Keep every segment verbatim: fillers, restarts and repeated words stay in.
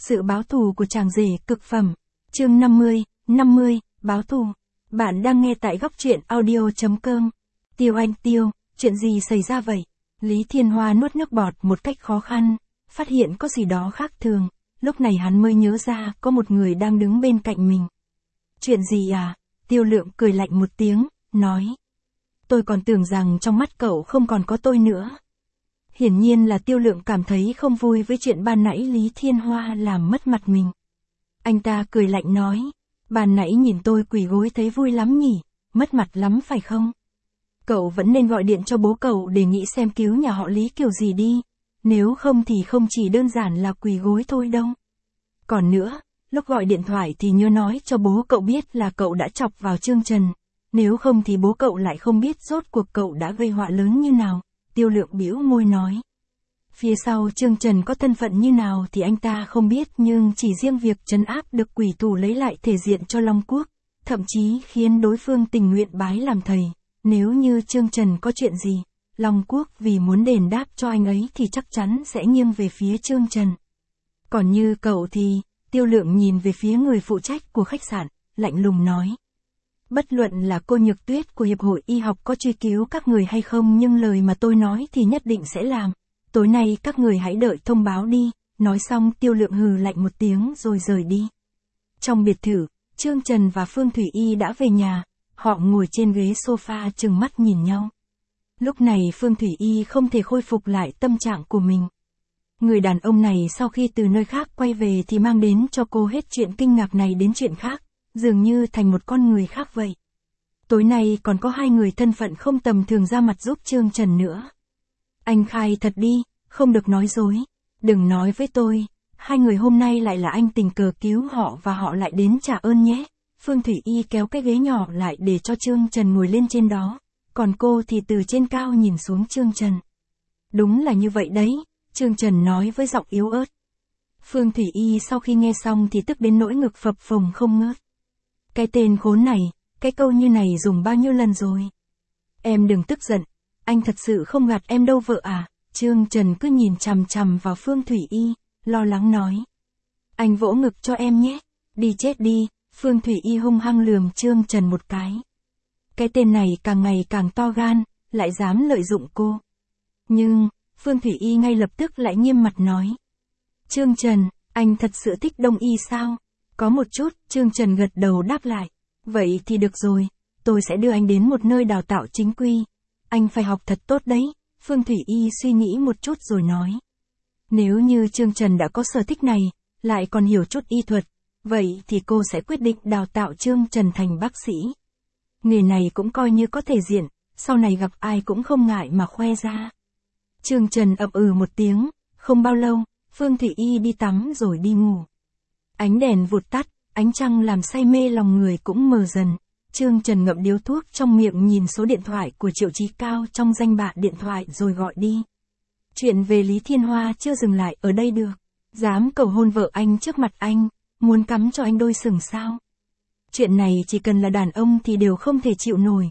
Sự báo thù của chàng rể cực phẩm. Chương năm mươi, năm mươi, báo thù. Bạn đang nghe tại góc truyện audio.com. Tiêu Anh Tiêu, chuyện gì xảy ra vậy? Lý Thiên Hoa nuốt nước bọt một cách khó khăn, phát hiện có gì đó khác thường, lúc này hắn mới nhớ ra có một người đang đứng bên cạnh mình. Chuyện gì à? Tiêu Lượng cười lạnh một tiếng, nói. Tôi còn tưởng rằng trong mắt cậu không còn có tôi nữa. Hiển nhiên là Tiêu Lượng cảm thấy không vui với chuyện ban nãy Lý Thiên Hoa làm mất mặt mình. Anh ta cười lạnh nói, ban nãy nhìn tôi quỳ gối thấy vui lắm nhỉ, mất mặt lắm phải không? Cậu vẫn nên gọi điện cho bố cậu để nghĩ xem cứu nhà họ Lý kiểu gì đi, nếu không thì không chỉ đơn giản là quỳ gối thôi đâu. Còn nữa, lúc gọi điện thoại thì nhớ nói cho bố cậu biết là cậu đã chọc vào Trương Trần, nếu không thì bố cậu lại không biết rốt cuộc cậu đã gây họa lớn như nào. Tiêu Lượng bĩu môi nói. Phía sau Trương Trần có thân phận như nào thì anh ta không biết, nhưng chỉ riêng việc trấn áp được quỷ tù lấy lại thể diện cho Long Quốc, thậm chí khiến đối phương tình nguyện bái làm thầy. Nếu như Trương Trần có chuyện gì, Long Quốc vì muốn đền đáp cho anh ấy thì chắc chắn sẽ nghiêng về phía Trương Trần. Còn như cậu thì, Tiêu Lượng nhìn về phía người phụ trách của khách sạn, lạnh lùng nói. Bất luận là cô Nhược Tuyết của Hiệp hội Y học có truy cứu các người hay không, nhưng lời mà tôi nói thì nhất định sẽ làm. Tối nay các người hãy đợi thông báo đi. Nói xong Tiêu Lượng hừ lạnh một tiếng rồi rời đi. Trong biệt thự, Trương Trần và Phương Thủy Y đã về nhà. Họ ngồi trên ghế sofa trừng mắt nhìn nhau. Lúc này Phương Thủy Y không thể khôi phục lại tâm trạng của mình. Người đàn ông này sau khi từ nơi khác quay về thì mang đến cho cô hết chuyện kinh ngạc này đến chuyện khác, dường như thành một con người khác vậy. Tối nay còn có hai người thân phận không tầm thường ra mặt giúp Trương Trần nữa. Anh khai thật đi, không được nói dối. Đừng nói với tôi, hai người hôm nay lại là anh tình cờ cứu họ và họ lại đến trả ơn nhé. Phương Thủy Y kéo cái ghế nhỏ lại để cho Trương Trần ngồi lên trên đó, còn cô thì từ trên cao nhìn xuống Trương Trần. Đúng là như vậy đấy, Trương Trần nói với giọng yếu ớt. Phương Thủy Y sau khi nghe xong thì tức đến nỗi ngực phập phồng không ngớt. Cái tên khốn này, cái câu như này dùng bao nhiêu lần rồi? Em đừng tức giận, anh thật sự không gạt em đâu vợ à? Trương Trần cứ nhìn chằm chằm vào Phương Thủy Y, lo lắng nói. Anh vỗ ngực cho em nhé, đi chết đi. Phương Thủy Y hung hăng lườm Trương Trần một cái. Cái tên này càng ngày càng to gan, lại dám lợi dụng cô. Nhưng, Phương Thủy Y ngay lập tức lại nghiêm mặt nói. Trương Trần, anh thật sự thích Đông Y sao? Có một chút, Trương Trần gật đầu đáp lại. Vậy thì được rồi, tôi sẽ đưa anh đến một nơi đào tạo chính quy. Anh phải học thật tốt đấy. Phương Thủy Y suy nghĩ một chút rồi nói. Nếu như Trương Trần đã có sở thích này, lại còn hiểu chút y thuật, vậy thì cô sẽ quyết định đào tạo Trương Trần thành bác sĩ. Nghề này cũng coi như có thể diện, sau này gặp ai cũng không ngại mà khoe ra. Trương Trần ậm ừ một tiếng, không bao lâu, Phương Thủy Y đi tắm rồi đi ngủ. Ánh đèn vụt tắt, ánh trăng làm say mê lòng người cũng mờ dần. Trương Trần ngậm điếu thuốc trong miệng nhìn số điện thoại của Triệu Chí Cao trong danh bạ điện thoại rồi gọi đi. Chuyện về Lý Thiên Hoa chưa dừng lại ở đây được. Dám cầu hôn vợ anh trước mặt anh, muốn cắm cho anh đôi sừng sao? Chuyện này chỉ cần là đàn ông thì đều không thể chịu nổi.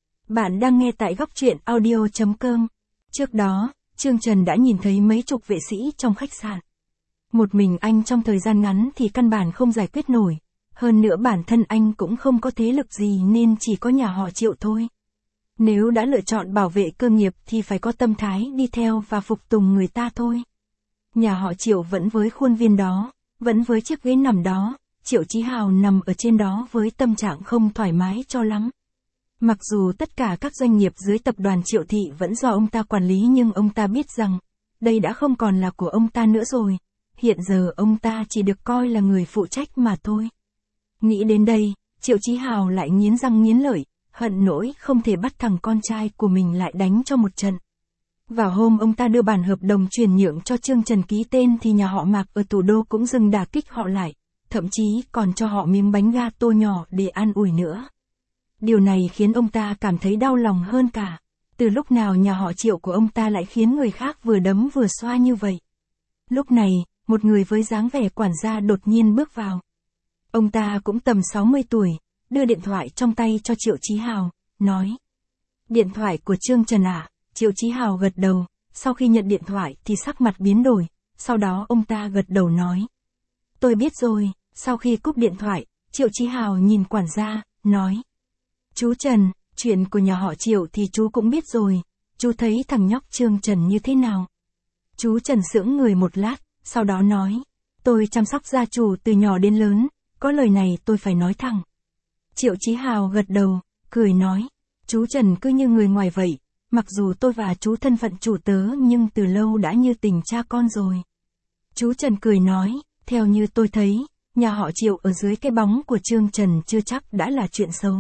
Bạn đang nghe tại góc truyện audio.com. Trước đó, Trương Trần đã nhìn thấy mấy chục vệ sĩ trong khách sạn. Một mình anh trong thời gian ngắn thì căn bản không giải quyết nổi. Hơn nữa bản thân anh cũng không có thế lực gì nên chỉ có nhà họ Triệu thôi. Nếu đã lựa chọn bảo vệ cơ nghiệp thì phải có tâm thái đi theo và phục tùng người ta thôi. Nhà họ Triệu vẫn với khuôn viên đó, vẫn với chiếc ghế nằm đó, Triệu Chí Hào nằm ở trên đó với tâm trạng không thoải mái cho lắm. Mặc dù tất cả các doanh nghiệp dưới tập đoàn Triệu Thị vẫn do ông ta quản lý, nhưng ông ta biết rằng, đây đã không còn là của ông ta nữa rồi. Hiện giờ ông ta chỉ được coi là người phụ trách mà thôi. Nghĩ đến đây, Triệu Chí Hào lại nghiến răng nghiến lợi, hận nỗi không thể bắt thằng con trai của mình lại đánh cho một trận. Vào hôm ông ta đưa bản hợp đồng chuyển nhượng cho Trương Trần ký tên thì nhà họ Mạc ở thủ đô cũng dừng đả kích họ lại, thậm chí còn cho họ miếng bánh gato nhỏ để an ủi nữa. Điều này khiến ông ta cảm thấy đau lòng hơn cả. Từ lúc nào nhà họ Triệu của ông ta lại khiến người khác vừa đấm vừa xoa như vậy? Lúc này, một người với dáng vẻ quản gia đột nhiên bước vào. Ông ta cũng tầm sáu mươi tuổi, đưa điện thoại trong tay cho Triệu Chí Hào, nói. Điện thoại của Trương Trần à? Triệu Chí Hào gật đầu, sau khi nhận điện thoại thì sắc mặt biến đổi, sau đó ông ta gật đầu nói. Tôi biết rồi. Sau khi cúp điện thoại, Triệu Chí Hào nhìn quản gia, nói. Chú Trần, chuyện của nhà họ Triệu thì chú cũng biết rồi. Chú thấy thằng nhóc Trương Trần như thế nào? Chú Trần sững người một lát, sau đó nói. Tôi chăm sóc gia chủ từ nhỏ đến lớn, có lời này tôi phải nói thẳng. Triệu Chí Hào gật đầu, cười nói. Chú Trần cứ như người ngoài vậy, mặc dù tôi và chú thân phận chủ tớ nhưng từ lâu đã như tình cha con rồi. Chú Trần cười nói, theo như tôi thấy, nhà họ Triệu ở dưới cái bóng của Trương Trần chưa chắc đã là chuyện xấu.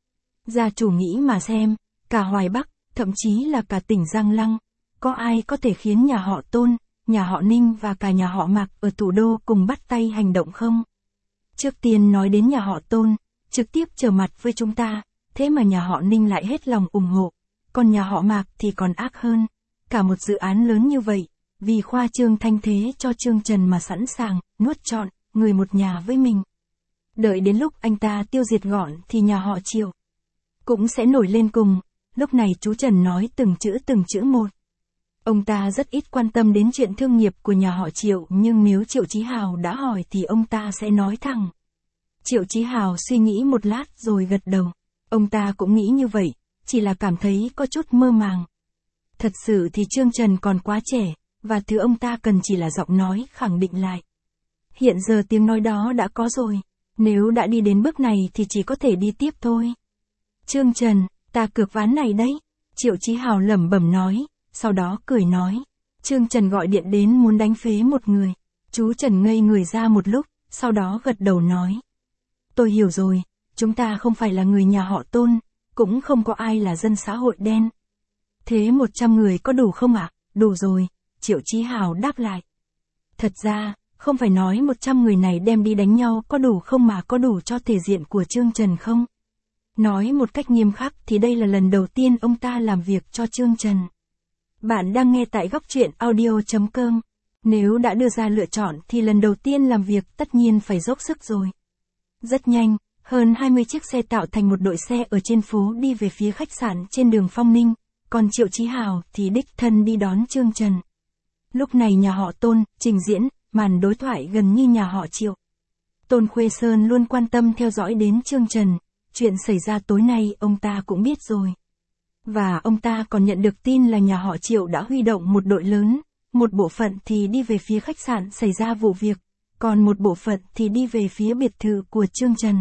Gia chủ nghĩ mà xem, cả Hoài Bắc, thậm chí là cả tỉnh Giang Lăng, có ai có thể khiến nhà họ Tôn, nhà họ Ninh và cả nhà họ Mạc ở thủ đô cùng bắt tay hành động không? Trước tiên nói đến nhà họ Tôn, trực tiếp trở mặt với chúng ta, thế mà nhà họ Ninh lại hết lòng ủng hộ, còn nhà họ Mạc thì còn ác hơn. Cả một dự án lớn như vậy, vì khoa trương thanh thế cho Trương Trần mà sẵn sàng, nuốt trọn, người một nhà với mình. Đợi đến lúc anh ta tiêu diệt gọn thì nhà họ Triệu cũng sẽ nổi lên cùng. Lúc này chú Trần nói từng chữ từng chữ một. Ông ta rất ít quan tâm đến chuyện thương nghiệp của nhà họ Triệu, nhưng nếu Triệu Chí Hào đã hỏi thì ông ta sẽ nói thẳng. Triệu Chí Hào suy nghĩ một lát rồi gật đầu. Ông ta cũng nghĩ như vậy, chỉ là cảm thấy có chút mơ màng. Thật sự thì Trương Trần còn quá trẻ, và thứ ông ta cần chỉ là giọng nói khẳng định lại. Hiện giờ tiếng nói đó đã có rồi, nếu đã đi đến bước này thì chỉ có thể đi tiếp thôi. Trương Trần, ta cược ván này đấy, Triệu Chí Hào lẩm bẩm nói, sau đó cười nói. Trương Trần gọi điện đến muốn đánh phế một người. Chú Trần ngây người ra một lúc, sau đó gật đầu nói. Tôi hiểu rồi, chúng ta không phải là người nhà họ Tôn, cũng không có ai là dân xã hội đen. Thế một trăm người có đủ không ạ? À? Đủ rồi, Triệu Chí Hào đáp lại. Thật ra, không phải nói một trăm người này đem đi đánh nhau có đủ không mà có đủ cho thể diện của Trương Trần không? Nói một cách nghiêm khắc thì đây là lần đầu tiên ông ta làm việc cho Trương Trần. Bạn đang nghe tại góc truyện audio chấm com. Nếu đã đưa ra lựa chọn thì lần đầu tiên làm việc tất nhiên phải dốc sức rồi. Rất nhanh, hơn hai mươi chiếc xe tạo thành một đội xe ở trên phố đi về phía khách sạn trên đường Phong Ninh, còn Triệu Chí Hào thì đích thân đi đón Trương Trần. Lúc này nhà họ Tôn trình diễn màn đối thoại gần như nhà họ Triệu. Tôn Khuê Sơn luôn quan tâm theo dõi đến Trương Trần, chuyện xảy ra tối nay ông ta cũng biết rồi. Và ông ta còn nhận được tin là nhà họ Triệu đã huy động một đội lớn, một bộ phận thì đi về phía khách sạn xảy ra vụ việc, còn một bộ phận thì đi về phía biệt thự của Trương Trần.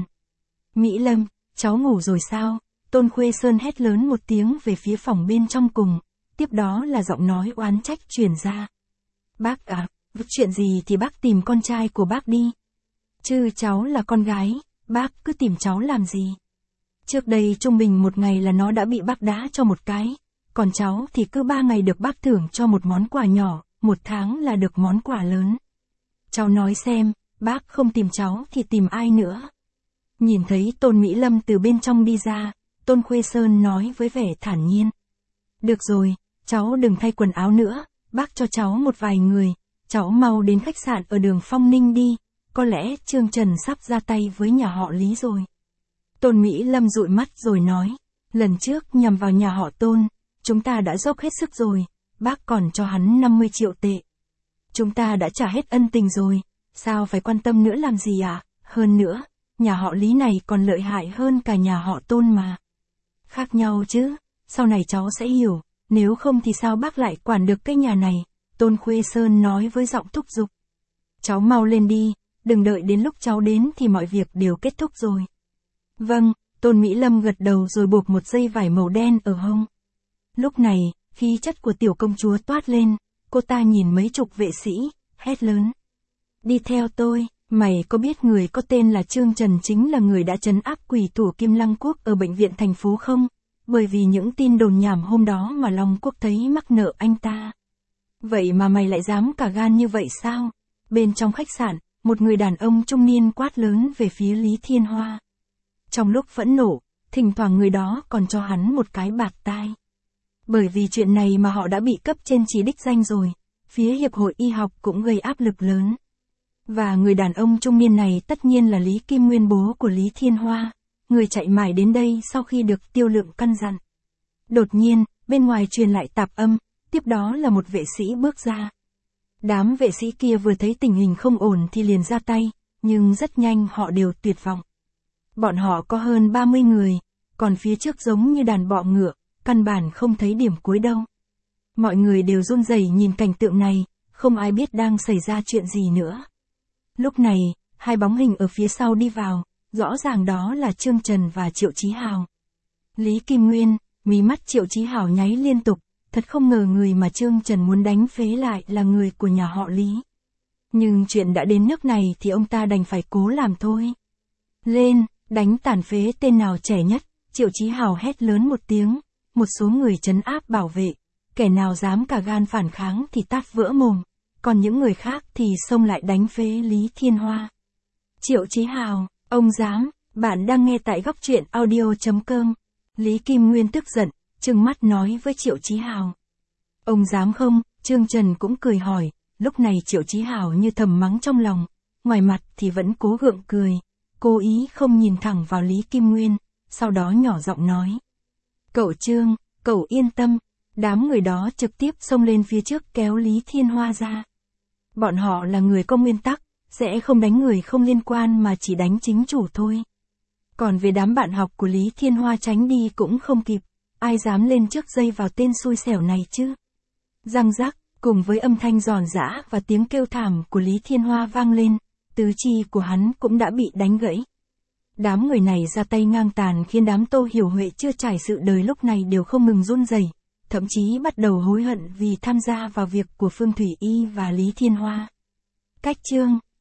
Mỹ Lâm, cháu ngủ rồi sao? Tôn Khuê Sơn hét lớn một tiếng về phía phòng bên trong cùng, tiếp đó là giọng nói oán trách truyền ra. Bác à, chuyện gì thì bác tìm con trai của bác đi. Chứ cháu là con gái, bác cứ tìm cháu làm gì? Trước đây trung bình một ngày là nó đã bị bác đá cho một cái, còn cháu thì cứ ba ngày được bác thưởng cho một món quà nhỏ, một tháng là được món quà lớn. Cháu nói xem, bác không tìm cháu thì tìm ai nữa? Nhìn thấy Tôn Mỹ Lâm từ bên trong đi ra, Tôn Khuê Sơn nói với vẻ thản nhiên. Được rồi, cháu đừng thay quần áo nữa, bác cho cháu một vài người, cháu mau đến khách sạn ở đường Phong Ninh đi, có lẽ Trương Trần sắp ra tay với nhà họ Lý rồi. Tôn Mỹ Lâm dụi mắt rồi nói, lần trước nhằm vào nhà họ Tôn, chúng ta đã dốc hết sức rồi, bác còn cho hắn năm mươi triệu tệ. Chúng ta đã trả hết ân tình rồi, sao phải quan tâm nữa làm gì à? Hơn nữa, nhà họ Lý này còn lợi hại hơn cả nhà họ Tôn mà. Khác nhau chứ, sau này cháu sẽ hiểu, nếu không thì sao bác lại quản được cái nhà này, Tôn Khuê Sơn nói với giọng thúc giục. Cháu mau lên đi, đừng đợi đến lúc cháu đến thì mọi việc đều kết thúc rồi. Vâng, Tôn Mỹ Lâm gật đầu rồi buộc một dây vải màu đen ở hông. Lúc này, khí chất của tiểu công chúa toát lên, cô ta nhìn mấy chục vệ sĩ, hét lớn. Đi theo tôi, mày có biết người có tên là Trương Trần chính là người đã trấn áp quỷ thủ Kim Lăng Quốc ở bệnh viện thành phố không? Bởi vì những tin đồn nhảm hôm đó mà Long Quốc thấy mắc nợ anh ta. Vậy mà mày lại dám cả gan như vậy sao? Bên trong khách sạn, một người đàn ông trung niên quát lớn về phía Lý Thiên Hoa. Trong lúc phẫn nộ, thỉnh thoảng người đó còn cho hắn một cái bạt tai. Bởi vì chuyện này mà họ đã bị cấp trên chỉ đích danh rồi, phía Hiệp hội Y học cũng gây áp lực lớn. Và người đàn ông trung niên này tất nhiên là Lý Kim Nguyên, bố của Lý Thiên Hoa, người chạy mải đến đây sau khi được Tiêu Lượng căn dặn. Đột nhiên, bên ngoài truyền lại tạp âm, tiếp đó là một vệ sĩ bước ra. Đám vệ sĩ kia vừa thấy tình hình không ổn thì liền ra tay, nhưng rất nhanh họ đều tuyệt vọng. Bọn họ có hơn ba mươi người, còn phía trước giống như đàn bọ ngựa, căn bản không thấy điểm cuối đâu. Mọi người đều run rẩy nhìn cảnh tượng này, không ai biết đang xảy ra chuyện gì nữa. Lúc này, hai bóng hình ở phía sau đi vào, rõ ràng đó là Trương Trần và Triệu Chí Hào. Lý Kim Nguyên, mí mắt Triệu Chí Hào nháy liên tục, thật không ngờ người mà Trương Trần muốn đánh phế lại là người của nhà họ Lý. Nhưng chuyện đã đến nước này thì ông ta đành phải cố làm thôi. Lên, đánh tàn phế tên nào trẻ nhất, Triệu Chí Hào hét lớn một tiếng, một số người trấn áp bảo vệ, kẻ nào dám cả gan phản kháng thì tát vỡ mồm, còn những người khác thì xông lại đánh phế Lý Thiên Hoa. Triệu Chí Hào, ông dám, bạn đang nghe tại góc truyện audio chấm com. Lý Kim Nguyên tức giận, trừng mắt nói với Triệu Chí Hào. Ông dám không? Trương Trần cũng cười hỏi, lúc này Triệu Chí Hào như thầm mắng trong lòng, ngoài mặt thì vẫn cố gượng cười, cố ý không nhìn thẳng vào Lý Kim Nguyên, sau đó nhỏ giọng nói. Cậu Trương, cậu yên tâm, đám người đó trực tiếp xông lên phía trước kéo Lý Thiên Hoa ra. Bọn họ là người có nguyên tắc, sẽ không đánh người không liên quan mà chỉ đánh chính chủ thôi. Còn về đám bạn học của Lý Thiên Hoa tránh đi cũng không kịp, ai dám lên trước dây vào tên xui xẻo này chứ. Răng rắc, cùng với âm thanh giòn giã và tiếng kêu thảm của Lý Thiên Hoa vang lên, tứ chi của hắn cũng đã bị đánh gãy. Đám người này ra tay ngang tàn khiến đám Tô Hiểu Huệ chưa trải sự đời lúc này đều không ngừng run rẩy, thậm chí bắt đầu hối hận vì tham gia vào việc của Phương Thủy Y và Lý Thiên Hoa. Cách chương